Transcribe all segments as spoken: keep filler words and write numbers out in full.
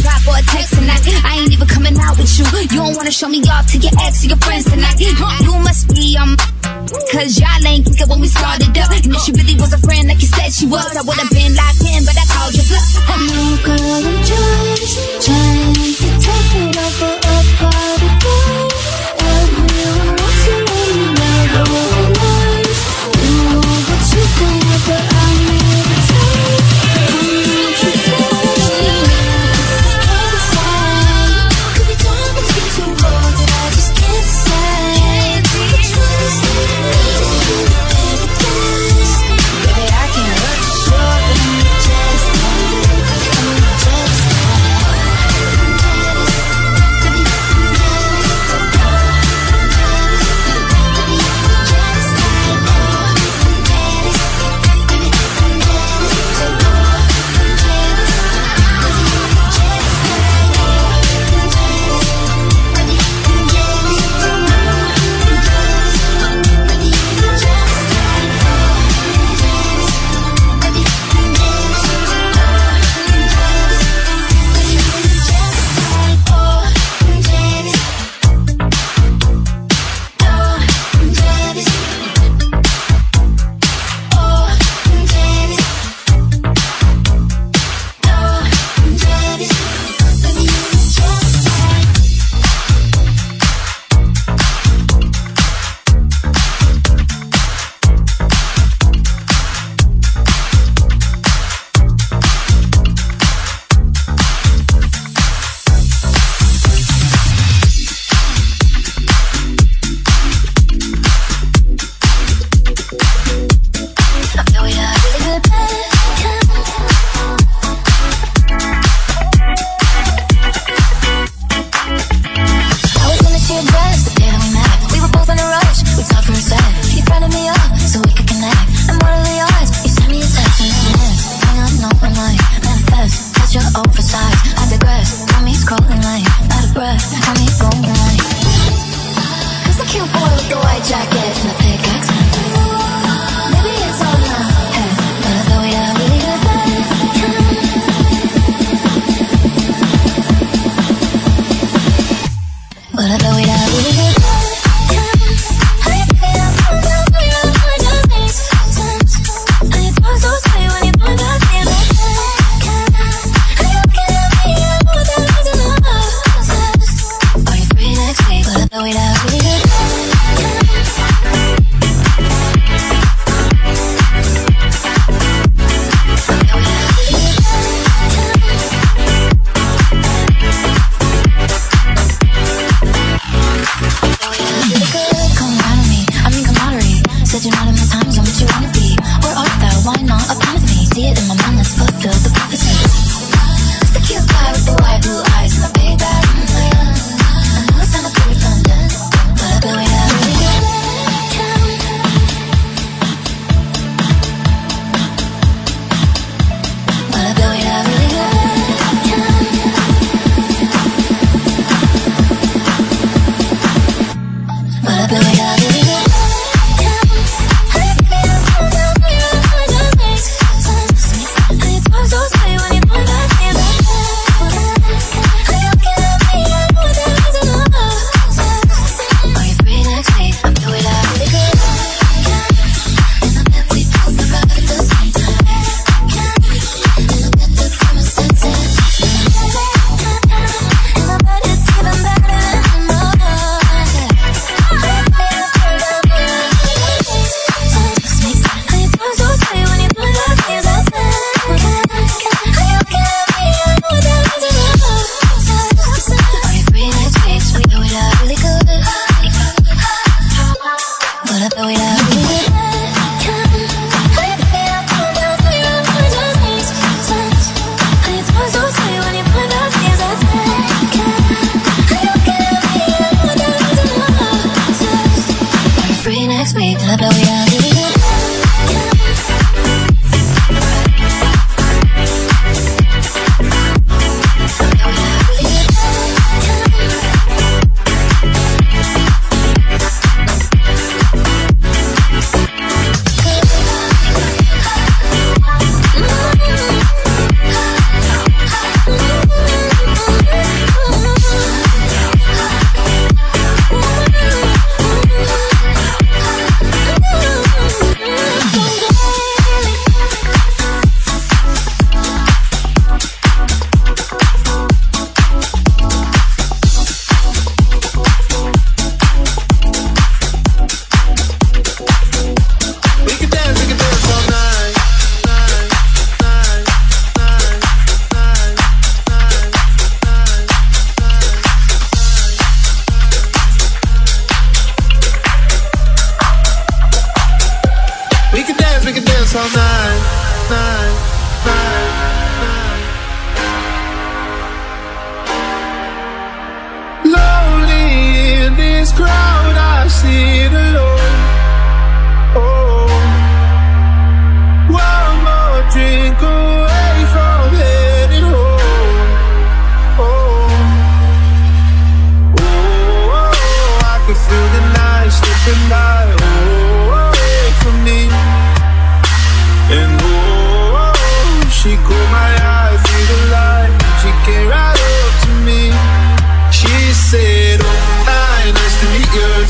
drop or a text tonight. I ain't even coming out with you. You don't wanna show me off to your ex or your friends tonight. You must be um, cause y'all ain't kick it when we started up. And if she really was a friend like you said she was, I would've been locked in, but I called you bluff. No girl, I'm just trying to take it over a party boy. Everyone wants to let me know the whole life. You know what you think, but I'm here to tell you.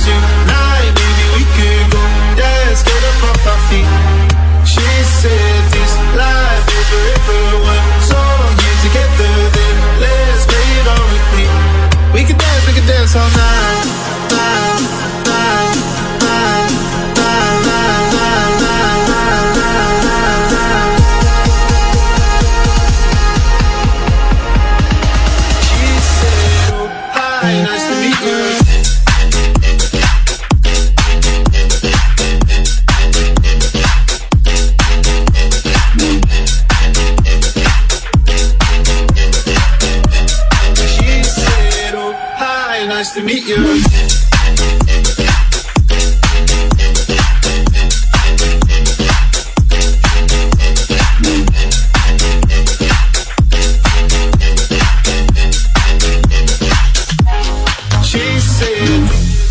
tonight, maybe we could go dance, get up off our feet. She said this life is forever, one song here together, then let's play it on repeat. We can dance, we can dance all night, night, night, night, night, night, night, night, night, night, night. She said, oh, hi, nice to meet you. Nice to meet you. She said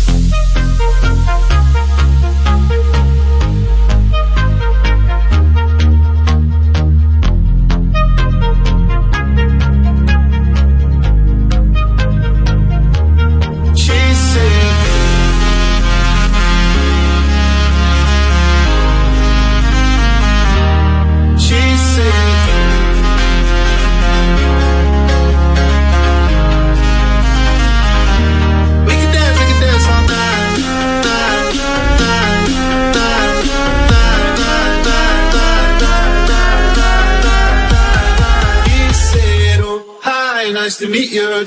nice to meet you.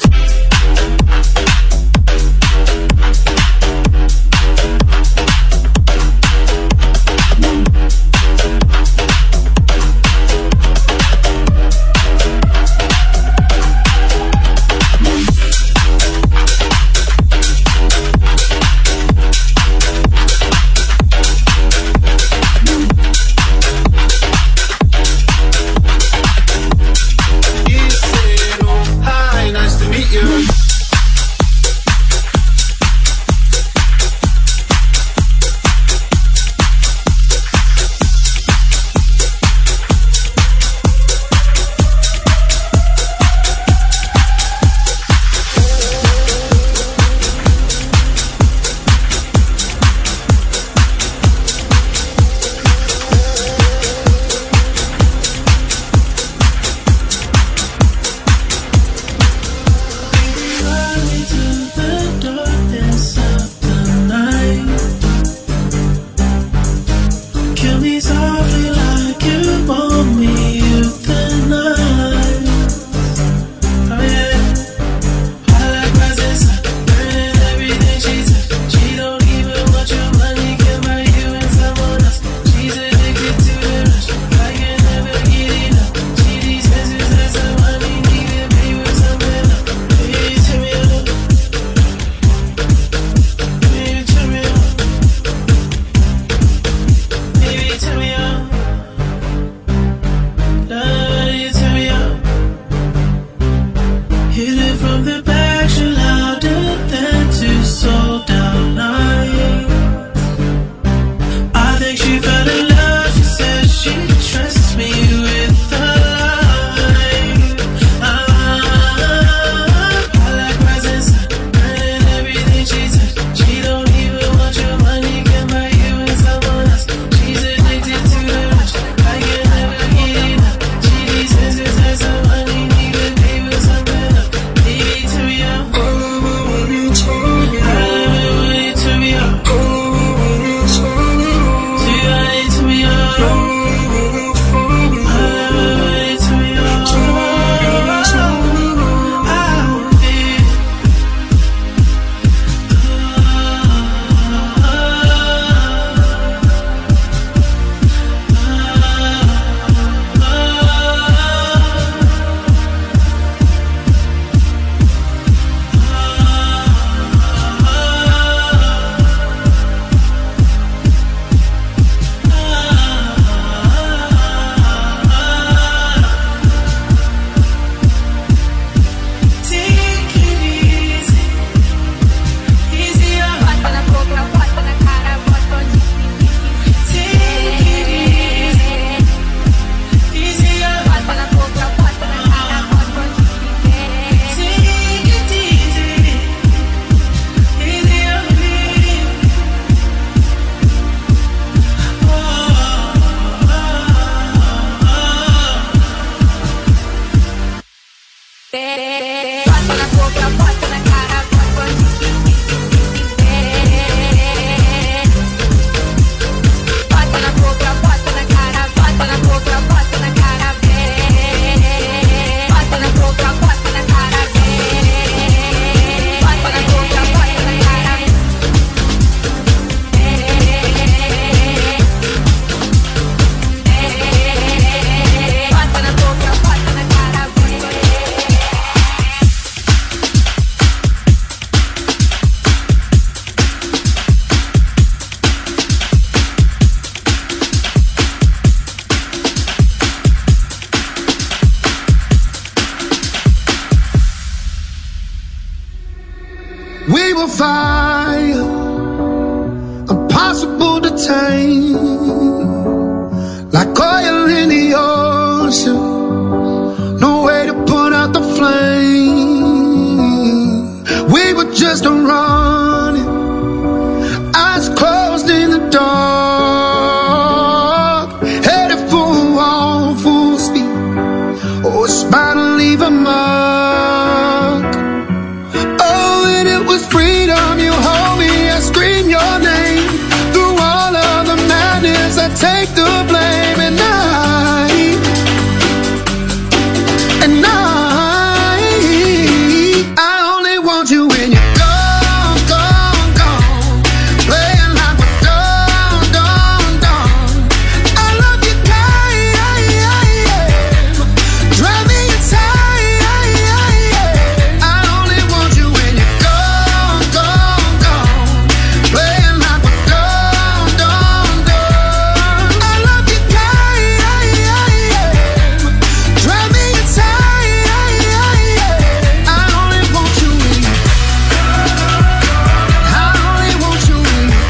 To you. Fire, impossible to tame, like oil in the ocean, no way to put out the flame. We were just running, eyes closed in the dark, headed for a wall full speed. Oh, it's bound to leave a mark. Oh, and it was freedom. You hold me, I scream your name. Through all of the madness, I take the blame. And I, and I, I only want you when you're gone, gone, gone. Playing like we're done, done, done. I love you, time. Drive me inside. I only want you when you're gone, gone, gone. Playing like we're done, done, done. I love you, time. Drive me inside. I only want you when you. I only want you when you.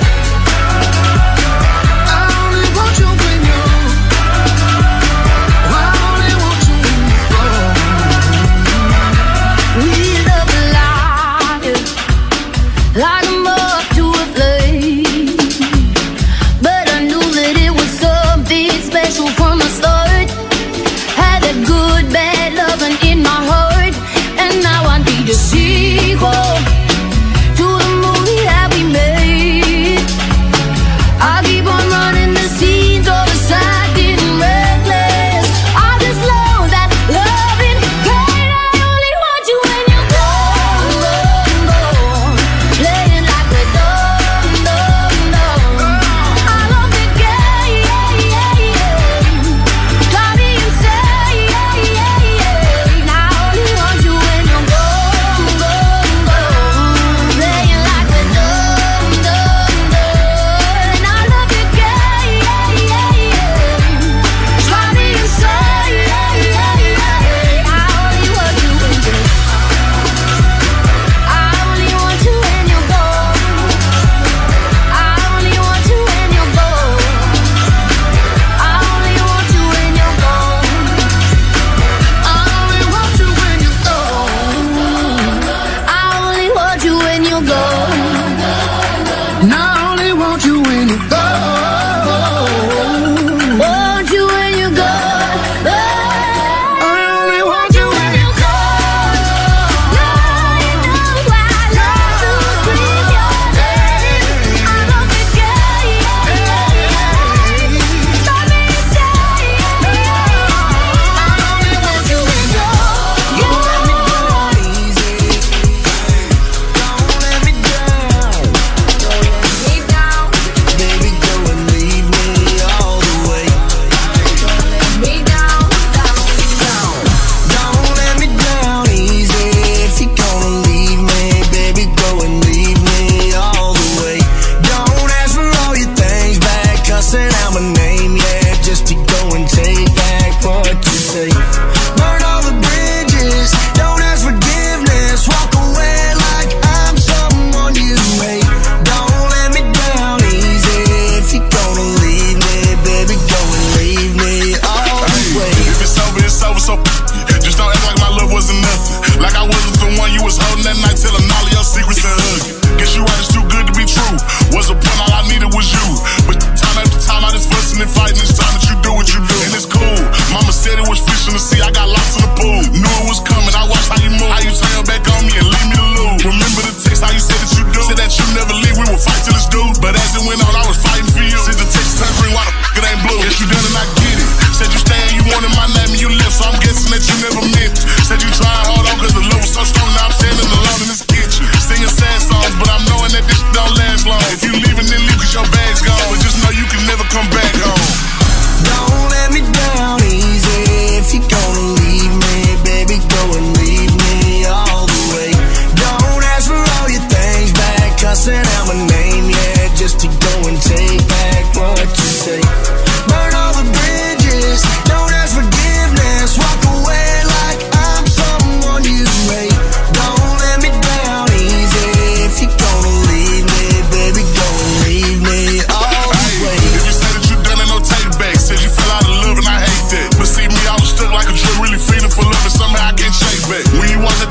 I only want you when you. I only want you when you go. We love life like a moth to a flame, but I knew that it was something special from the start. Had that good, bad loving in my heart, and now I need a sequel to the movie that we made. I keep on running the scenes of the side and reckless. I just love that loving pain. I only want you when you're gone, gone, gone. Playing like we're done, done, done. I love the game, drive me insane. I only want you when you're gone, gone, gone.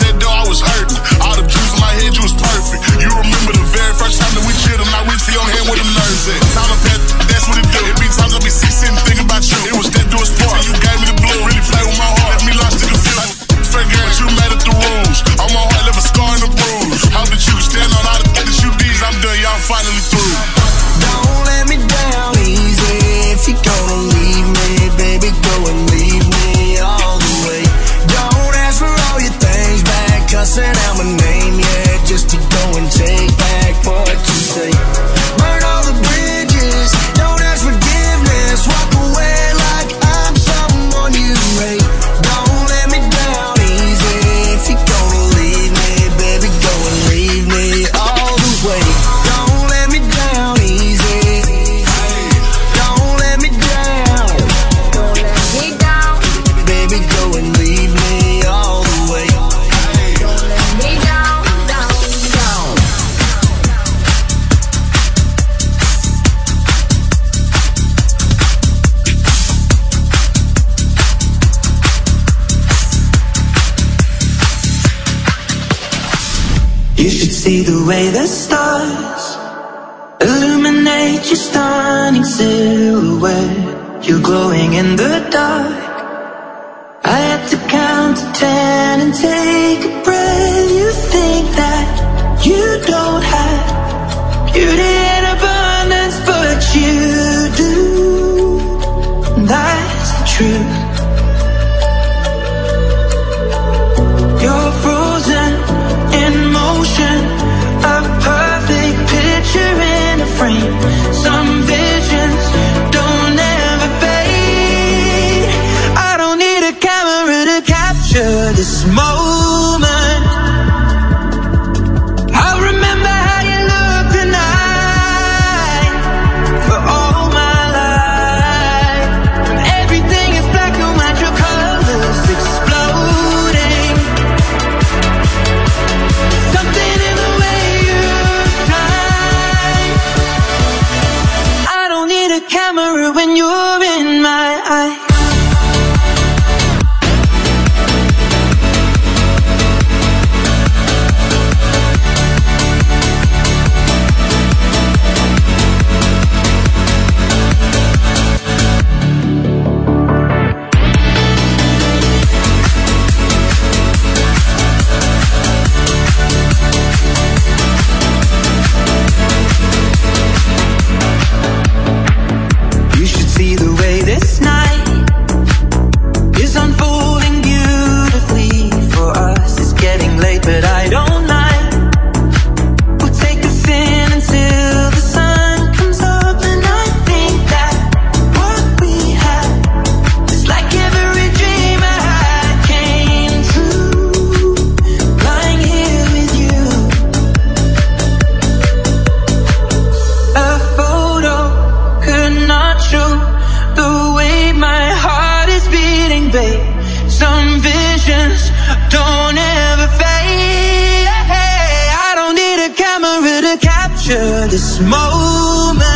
that door, I was hurting. All the juice in my head, you was perfect. You remember the very first time that we chilled and I reached for your hand where them nerves at. Time to pet, that's what it do. It be times I be sick sitting thinking about you. It was that do a sport. You gave me the blue, really play with my heart. Left me lost in the field. Fair game, but you made it the rules. On my heart, left a scar and a bruise. Hope that you stand on all the things that you did. I'm done, y'all finally through. Don't let me down easy. If you're gonna leave me, baby, go and leave me all the way. Don't ask for all your things back, cussing out my name, yeah, just to go and take back what you say. Burn all the bridges, don't ask forgiveness. Walk away like I'm someone you hate. Don't let me down easy. If you're gonna leave me, baby, go and leave me all the way. Don't let me down easy. Don't let me down. Don't let me down. Baby, go and leave me all the way. Don't let me down, down, down. You should see the way the stars illuminate your stunning silhouette. You're glowing in the dark. I had to count to ten and take a breath. You think that you don't have beauty in abundance, but you do. That's the truth. You're frozen in motion, a perfect picture in a frame. Some visions don't ever fade. I don't need a camera to capture this moment. I'll remember how you look tonight for all my life. When everything is black and white, your colors exploding. Something in the way you shine. I don't need a camera when you're in my eye. You should see the way this night is unfolding beautifully for us. It's getting late, but I don't mind. We'll take a sin until the sun comes up, and I think that what we have is like every dream I had came true. Lying here with you, a photo could not show the way my heart is beating, babe. Some visions don't ever fade. I don't need a camera to capture this moment.